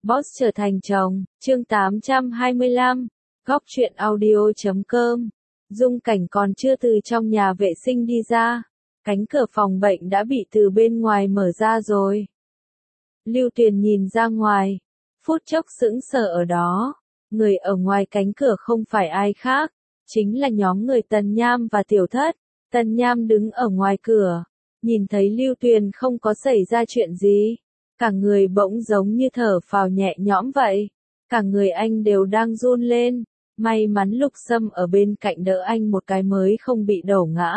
Boss trở thành chồng, chương 825, góc truyện audio.com. Dung Cảnh còn chưa từ trong nhà vệ sinh đi ra, cánh cửa phòng bệnh đã bị từ bên ngoài mở ra rồi. Lưu Tuyền nhìn ra ngoài, phút chốc sững sờ ở đó, người ở ngoài cánh cửa không phải ai khác, chính là nhóm người Tần Nham và Tiểu Thất. Tần Nham đứng ở ngoài cửa, nhìn thấy Lưu Tuyền không có xảy ra chuyện gì, cả người bỗng giống như thở phào nhẹ nhõm vậy, cả người anh đều đang run lên, may mắn Lục Sâm ở bên cạnh đỡ anh một cái mới không bị đổ ngã.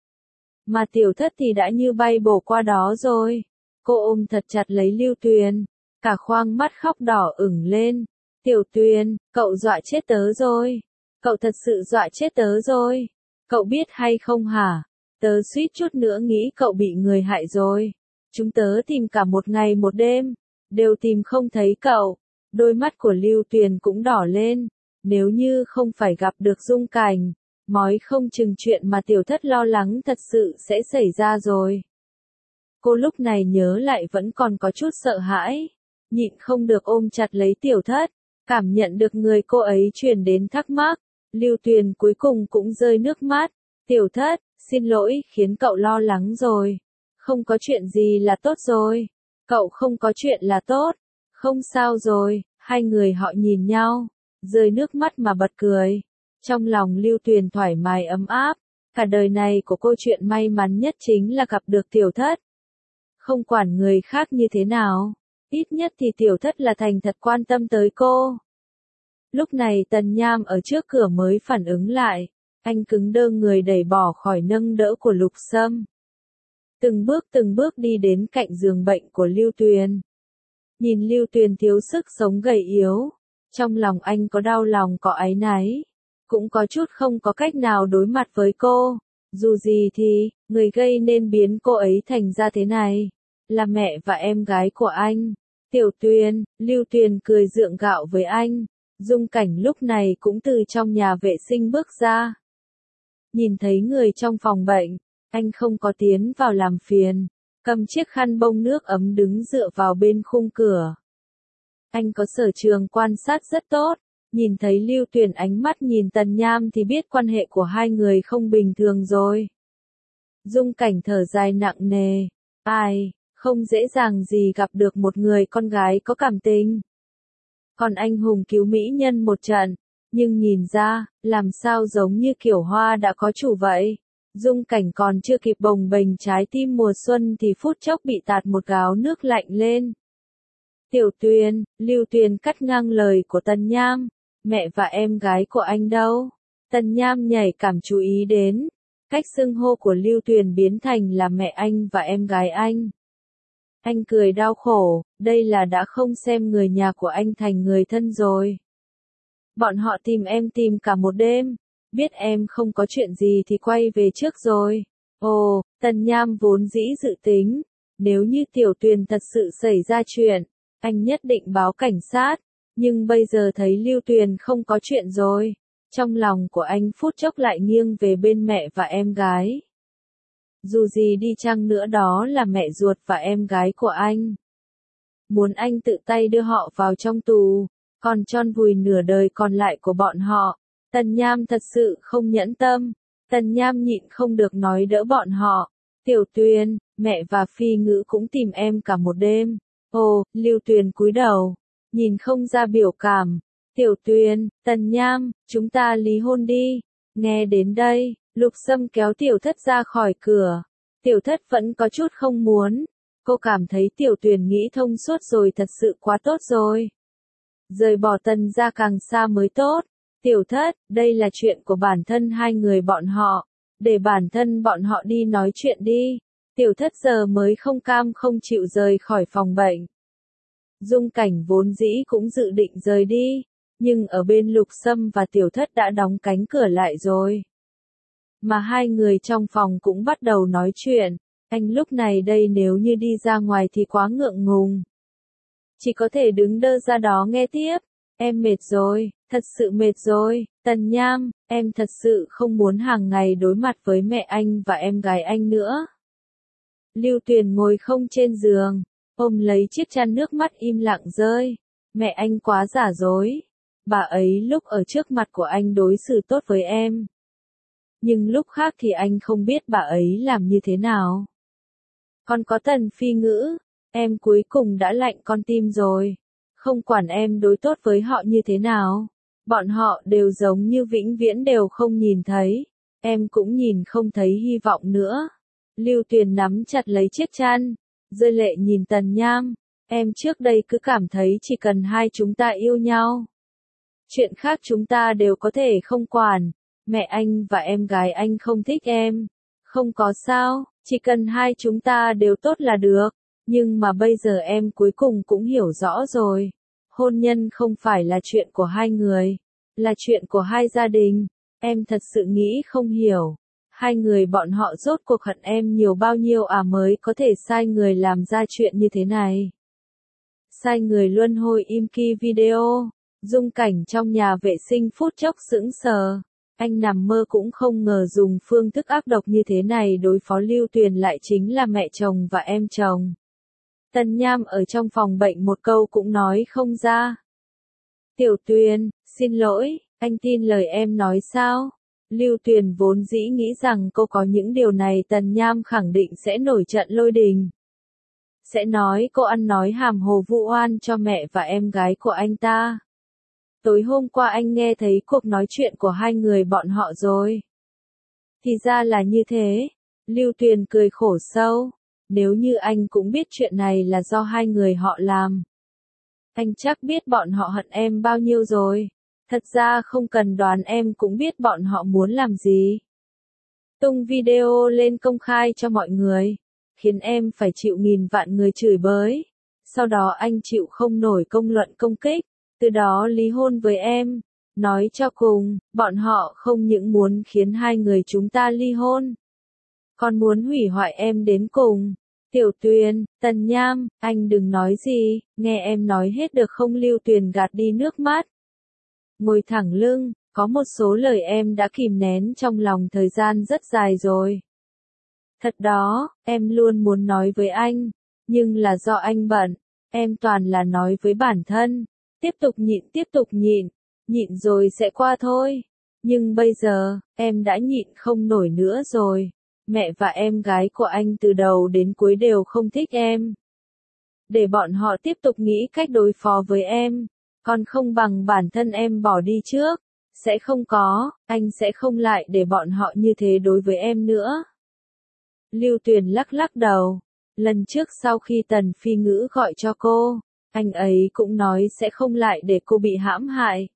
Mà Tiểu Thất thì đã như bay bổ qua đó rồi, cô ôm thật chặt lấy Lưu Tuyền, cả khoang mắt khóc đỏ ửng lên. Tiểu Tuyền, cậu dọa chết tớ rồi, cậu thật sự dọa chết tớ rồi, cậu biết hay không hả? Tớ suýt chút nữa nghĩ cậu bị người hại rồi. Chúng tớ tìm cả một ngày một đêm, đều tìm không thấy cậu. Đôi mắt của Lưu Tuyền cũng đỏ lên. Nếu như không phải gặp được Dung Cảnh, mói không chừng chuyện mà Tiểu Thất lo lắng thật sự sẽ xảy ra rồi. Cô lúc này nhớ lại vẫn còn có chút sợ hãi, nhịn không được ôm chặt lấy Tiểu Thất, cảm nhận được người cô ấy truyền đến thắc mắc. Lưu Tuyền cuối cùng cũng rơi nước mắt. Tiểu Thất, xin lỗi khiến cậu lo lắng rồi. Không có chuyện gì là tốt rồi. Cậu không có chuyện là tốt. Không sao rồi. Hai người họ nhìn nhau, rơi nước mắt mà bật cười. Trong lòng Lưu Tuyền thoải mái ấm áp. Cả đời này của cô chuyện may mắn nhất chính là gặp được Tiểu Thất. Không quản người khác như thế nào, ít nhất thì Tiểu Thất là thành thật quan tâm tới cô. Lúc này Tần Nham ở trước cửa mới phản ứng lại. Anh cứng đơ người đẩy bỏ khỏi nâng đỡ của Lục Sâm. Từng bước đi đến cạnh giường bệnh của Lưu Tuyền. Nhìn Lưu Tuyền thiếu sức sống gầy yếu. Trong lòng anh có đau lòng có áy náy. Cũng có chút không có cách nào đối mặt với cô. Dù gì thì, người gây nên biến cô ấy thành ra thế này. Là mẹ và em gái của anh. Tiểu Tuyền, Lưu Tuyền cười gượng gạo với anh. Dung Cảnh lúc này cũng từ trong nhà vệ sinh bước ra. Nhìn thấy người trong phòng bệnh, anh không có tiến vào làm phiền, cầm chiếc khăn bông nước ấm đứng dựa vào bên khung cửa. Anh có sở trường quan sát rất tốt, nhìn thấy Lưu Tuyền ánh mắt nhìn Tần Nham thì biết quan hệ của hai người không bình thường rồi. Dung Cảnh thở dài nặng nề, ai, không dễ dàng gì gặp được một người con gái có cảm tình. Còn anh hùng cứu mỹ nhân một trận. Nhưng nhìn ra, làm sao giống như kiểu hoa đã có chủ vậy. Dung Cảnh còn chưa kịp bồng bềnh trái tim mùa xuân thì phút chốc bị tạt một gáo nước lạnh lên. Tiểu Tuyền, Lưu Tuyền cắt ngang lời của Tần Nham. Mẹ và em gái của anh đâu? Tần Nham nhảy cảm chú ý đến. Cách xưng hô của Lưu Tuyền biến thành là mẹ anh và em gái anh. Anh cười đau khổ, đây là đã không xem người nhà của anh thành người thân rồi. Bọn họ tìm em tìm cả một đêm, biết em không có chuyện gì thì quay về trước rồi. Ồ, Tần Nham vốn dĩ dự tính, nếu như Tiểu Tuyền thật sự xảy ra chuyện, anh nhất định báo cảnh sát, nhưng bây giờ thấy Lưu Tuyền không có chuyện rồi, trong lòng của anh phút chốc lại nghiêng về bên mẹ và em gái. Dù gì đi chăng nữa đó là mẹ ruột và em gái của anh. Muốn anh tự tay đưa họ vào trong tù, còn chôn vùi nửa đời còn lại của bọn họ. Tần Nham thật sự không nhẫn tâm. Tần Nham nhịn không được nói đỡ bọn họ. Tiểu Tuyền, mẹ và Phi Ngữ cũng tìm em cả một đêm. Ồ, Lưu Tuyền cúi đầu, nhìn không ra biểu cảm. Tiểu Tuyền, Tần Nham, chúng ta ly hôn đi. Nghe đến đây, Lục Sâm kéo Tiểu Thất ra khỏi cửa. Tiểu Thất vẫn có chút không muốn. Cô cảm thấy Tiểu Tuyền nghĩ thông suốt rồi thật sự quá tốt rồi. Rời bỏ Tần ra càng xa mới tốt. Tiểu Thất, đây là chuyện của bản thân hai người bọn họ. Để bản thân bọn họ đi nói chuyện đi. Tiểu Thất giờ mới không cam không chịu rời khỏi phòng bệnh. Dung Cảnh vốn dĩ cũng dự định rời đi. Nhưng ở bên Lục Sâm và Tiểu Thất đã đóng cánh cửa lại rồi. Mà hai người trong phòng cũng bắt đầu nói chuyện. Anh lúc này đây nếu như đi ra ngoài thì quá ngượng ngùng. Chỉ có thể đứng đơ ra đó nghe tiếp. Em mệt rồi, thật sự mệt rồi. Tần Nham, em thật sự không muốn hàng ngày đối mặt với mẹ anh và em gái anh nữa. Lưu Tuyền ngồi không trên giường, ôm lấy chiếc chăn nước mắt im lặng rơi. Mẹ anh quá giả dối. Bà ấy lúc ở trước mặt của anh đối xử tốt với em. Nhưng lúc khác thì anh không biết bà ấy làm như thế nào. Còn có Tần Phi Ngữ, em cuối cùng đã lạnh con tim rồi. Không quản em đối tốt với họ như thế nào. Bọn họ đều giống như vĩnh viễn đều không nhìn thấy. Em cũng nhìn không thấy hy vọng nữa. Lưu Tuyền nắm chặt lấy chiếc chăn, rơi lệ nhìn Tần Nham. Em trước đây cứ cảm thấy chỉ cần hai chúng ta yêu nhau. Chuyện khác chúng ta đều có thể không quản. Mẹ anh và em gái anh không thích em. Không có sao, chỉ cần hai chúng ta đều tốt là được. Nhưng mà bây giờ em cuối cùng cũng hiểu rõ rồi. Hôn nhân không phải là chuyện của hai người, là chuyện của hai gia đình. Em thật sự nghĩ không hiểu. Hai người bọn họ rốt cuộc hận em nhiều bao nhiêu mới có thể sai người làm ra chuyện như thế này. Sai người luân hồi im ki video. Dung cảnh trong nhà vệ sinh phút chốc sững sờ. Anh nằm mơ cũng không ngờ dùng phương thức ác độc như thế này đối phó Lưu Tuyền lại chính là mẹ chồng và em chồng. Tần Nham ở trong phòng bệnh một câu cũng nói không ra. Tiểu Tuyền, xin lỗi, anh tin lời em nói sao? Lưu Tuyền vốn dĩ nghĩ rằng cô có những điều này Tần Nham khẳng định sẽ nổi trận lôi đình. Sẽ nói cô ăn nói hàm hồ vu oan cho mẹ và em gái của anh ta. Tối hôm qua anh nghe thấy cuộc nói chuyện của hai người bọn họ rồi. Thì ra là như thế. Lưu Tuyền cười khổ sâu. Nếu như anh cũng biết chuyện này là do hai người họ làm. Anh chắc biết bọn họ hận em bao nhiêu rồi. Thật ra không cần đoán em cũng biết bọn họ muốn làm gì. Tung video lên công khai cho mọi người. Khiến em phải chịu nghìn vạn người chửi bới. Sau đó anh chịu không nổi công luận công kích. Từ đó ly hôn với em. Nói cho cùng, bọn họ không những muốn khiến hai người chúng ta ly hôn. Còn muốn hủy hoại em đến cùng. Tiểu Tuyền, Tần Nham, anh đừng nói gì, nghe em nói hết được không? Lưu Tuyền gạt đi nước mắt. Ngồi thẳng lưng, có một số lời em đã kìm nén trong lòng thời gian rất dài rồi. Thật đó, em luôn muốn nói với anh, nhưng là do anh bận, em toàn là nói với bản thân. Tiếp tục nhịn rồi sẽ qua thôi. Nhưng bây giờ, em đã nhịn không nổi nữa rồi. Mẹ và em gái của anh từ đầu đến cuối đều không thích em. Để bọn họ tiếp tục nghĩ cách đối phó với em. Còn không bằng bản thân em bỏ đi trước. Sẽ không có, anh sẽ không lại để bọn họ như thế đối với em nữa. Lưu Tuyền lắc lắc đầu. Lần trước sau khi Tần Phi Ngữ gọi cho cô, anh ấy cũng nói sẽ không lại để cô bị hãm hại.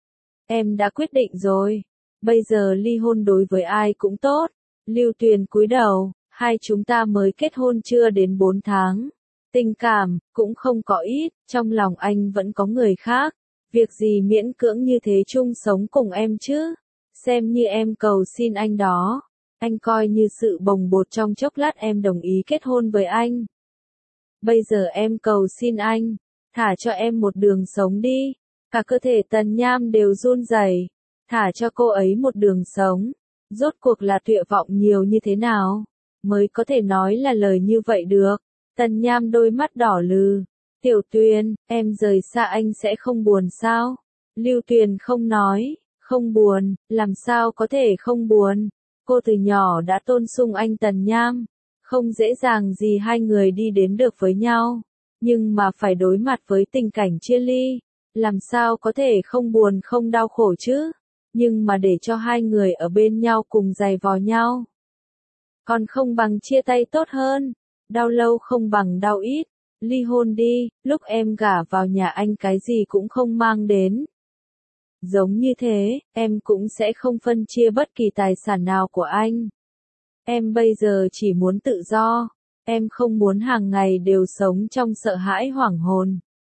Em đã quyết định rồi. Bây giờ ly hôn đối với ai cũng tốt. Lưu Tuyền cúi đầu, hai chúng ta mới kết hôn chưa đến 4 tháng. Tình cảm, cũng không có ít, trong lòng anh vẫn có người khác. Việc gì miễn cưỡng như thế chung sống cùng em chứ? Xem như em cầu xin anh đó. Anh coi như sự bồng bột trong chốc lát em đồng ý kết hôn với anh. Bây giờ em cầu xin anh, thả cho em một đường sống đi. Cả cơ thể Tần Nham đều run rẩy. Thả cho cô ấy một đường sống. Rốt cuộc là tuyệt vọng nhiều như thế nào, mới có thể nói là lời như vậy được. Tần Nham đôi mắt đỏ lừ. Tiểu Tuyền, em rời xa anh sẽ không buồn sao? Lưu Tuyền không nói, không buồn, làm sao có thể không buồn. Cô từ nhỏ đã tôn sùng anh Tần Nham. Không dễ dàng gì hai người đi đến được với nhau. Nhưng mà phải đối mặt với tình cảnh chia ly. Làm sao có thể không buồn không đau khổ chứ? Nhưng mà để cho hai người ở bên nhau cùng giày vò nhau. Còn không bằng chia tay tốt hơn. Đau lâu không bằng đau ít. Ly hôn đi, lúc em gả vào nhà anh cái gì cũng không mang đến. Giống như thế, em cũng sẽ không phân chia bất kỳ tài sản nào của anh. Em bây giờ chỉ muốn tự do. Em không muốn hàng ngày đều sống trong sợ hãi hoảng hồn.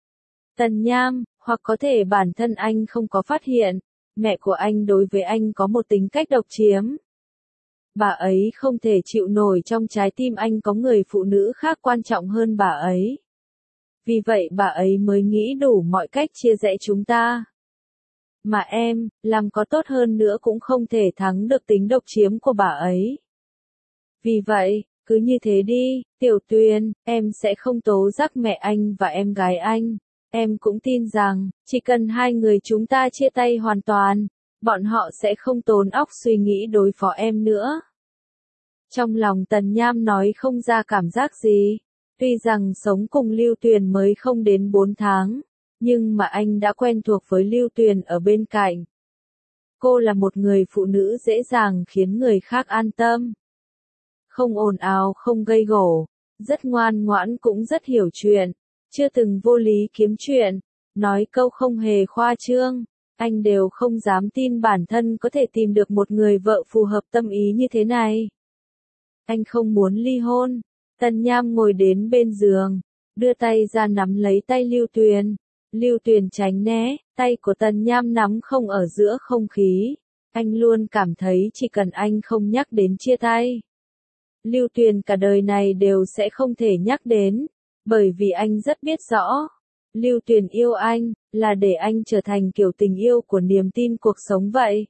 Tần Nham, hoặc có thể bản thân anh không có phát hiện. Mẹ của anh đối với anh có một tính cách độc chiếm. Bà ấy không thể chịu nổi trong trái tim anh có người phụ nữ khác quan trọng hơn bà ấy. Vì vậy bà ấy mới nghĩ đủ mọi cách chia rẽ chúng ta. Mà em, làm có tốt hơn nữa cũng không thể thắng được tính độc chiếm của bà ấy. Vì vậy, cứ như thế đi, Tiểu Tuyền, em sẽ không tố giác mẹ anh và em gái anh. Em cũng tin rằng, chỉ cần hai người chúng ta chia tay hoàn toàn, bọn họ sẽ không tốn óc suy nghĩ đối phó em nữa. Trong lòng Tần Nham nói không ra cảm giác gì. Tuy rằng sống cùng Lưu Tuyền mới không đến 4 tháng, nhưng mà anh đã quen thuộc với Lưu Tuyền ở bên cạnh. Cô là một người phụ nữ dễ dàng khiến người khác an tâm. Không ồn ào, không gây gổ, rất ngoan ngoãn cũng rất hiểu chuyện, chưa từng vô lý kiếm chuyện, nói câu không hề khoa trương. Anh đều không dám tin bản thân có thể tìm được một người vợ phù hợp tâm ý như thế này. Anh không muốn ly hôn. Tần Nham ngồi đến bên giường, đưa tay ra nắm lấy tay Lưu Tuyền. Lưu Tuyền tránh né, tay của Tần Nham nắm không ở giữa không khí. Anh luôn cảm thấy chỉ cần anh không nhắc đến chia tay, Lưu Tuyền cả đời này đều sẽ không thể nhắc đến, bởi vì anh rất biết rõ, Lưu Tuyền yêu anh, là để anh trở thành kiểu tình yêu của niềm tin cuộc sống vậy.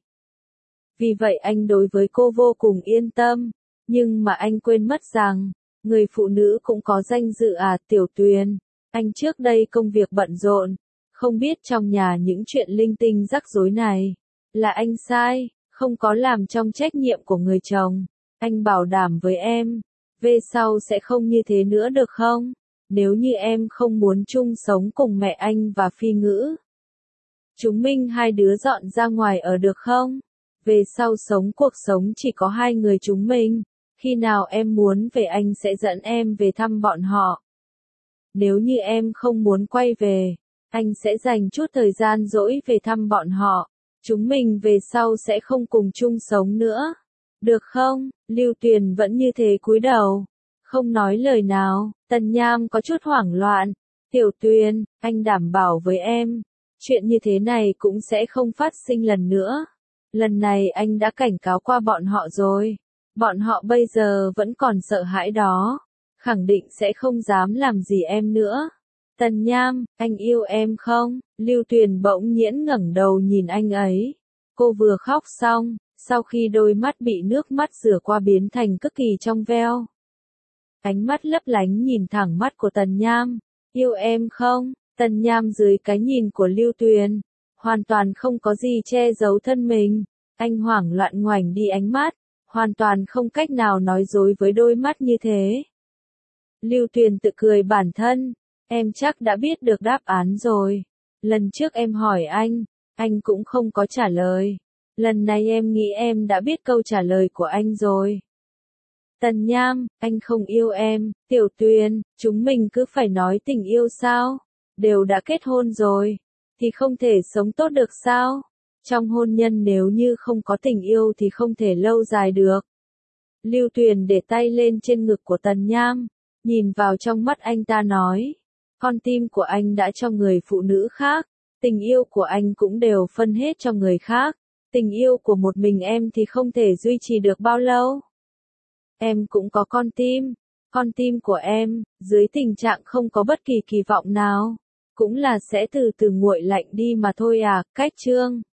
Vì vậy anh đối với cô vô cùng yên tâm, nhưng mà anh quên mất rằng, người phụ nữ cũng có danh dự à, Tiểu Tuyền. Anh trước đây công việc bận rộn, không biết trong nhà những chuyện linh tinh rắc rối này, là anh sai, không có làm trong trách nhiệm của người chồng. Anh bảo đảm với em, về sau sẽ không như thế nữa được không? Nếu như em không muốn chung sống cùng mẹ anh và Phi Ngữ, chúng mình hai đứa dọn ra ngoài ở được không? Về sau sống cuộc sống chỉ có hai người chúng mình, khi nào em muốn về anh sẽ dẫn em về thăm bọn họ. Nếu như em không muốn quay về, anh sẽ dành chút thời gian rỗi về thăm bọn họ. Chúng mình về sau sẽ không cùng chung sống nữa. Được không? Lưu Tuyền vẫn như thế cúi đầu, không nói lời nào. Tần Nham có chút hoảng loạn. Tiểu Tuyền, anh đảm bảo với em, chuyện như thế này cũng sẽ không phát sinh lần nữa. Lần này anh đã cảnh cáo qua bọn họ rồi. Bọn họ bây giờ vẫn còn sợ hãi đó. Khẳng định sẽ không dám làm gì em nữa. Tần Nham, anh yêu em không? Lưu Tuyền bỗng nhiên ngẩng đầu nhìn anh ấy. Cô vừa khóc xong, sau khi đôi mắt bị nước mắt rửa qua biến thành cực kỳ trong veo. Ánh mắt lấp lánh nhìn thẳng mắt của Tần Nham. Yêu em không? Tần Nham dưới cái nhìn của Lưu Tuyền, hoàn toàn không có gì che giấu thân mình. Anh hoảng loạn ngoảnh đi ánh mắt, hoàn toàn không cách nào nói dối với đôi mắt như thế. Lưu Tuyền tự cười bản thân, em chắc đã biết được đáp án rồi. Lần trước em hỏi anh cũng không có trả lời. Lần này em nghĩ em đã biết câu trả lời của anh rồi. Tần Nham, anh không yêu em. Tiểu Tuyền, chúng mình cứ phải nói tình yêu sao? Đều đã kết hôn rồi, thì không thể sống tốt được sao? Trong hôn nhân nếu như không có tình yêu thì không thể lâu dài được. Lưu Tuyền để tay lên trên ngực của Tần Nham, nhìn vào trong mắt anh ta nói. Con tim của anh đã cho người phụ nữ khác, tình yêu của anh cũng đều phân hết cho người khác. Tình yêu của một mình em thì không thể duy trì được bao lâu. Em cũng có con tim của em, dưới tình trạng không có bất kỳ kỳ vọng nào, cũng là sẽ từ từ nguội lạnh đi mà thôi à. Cách chương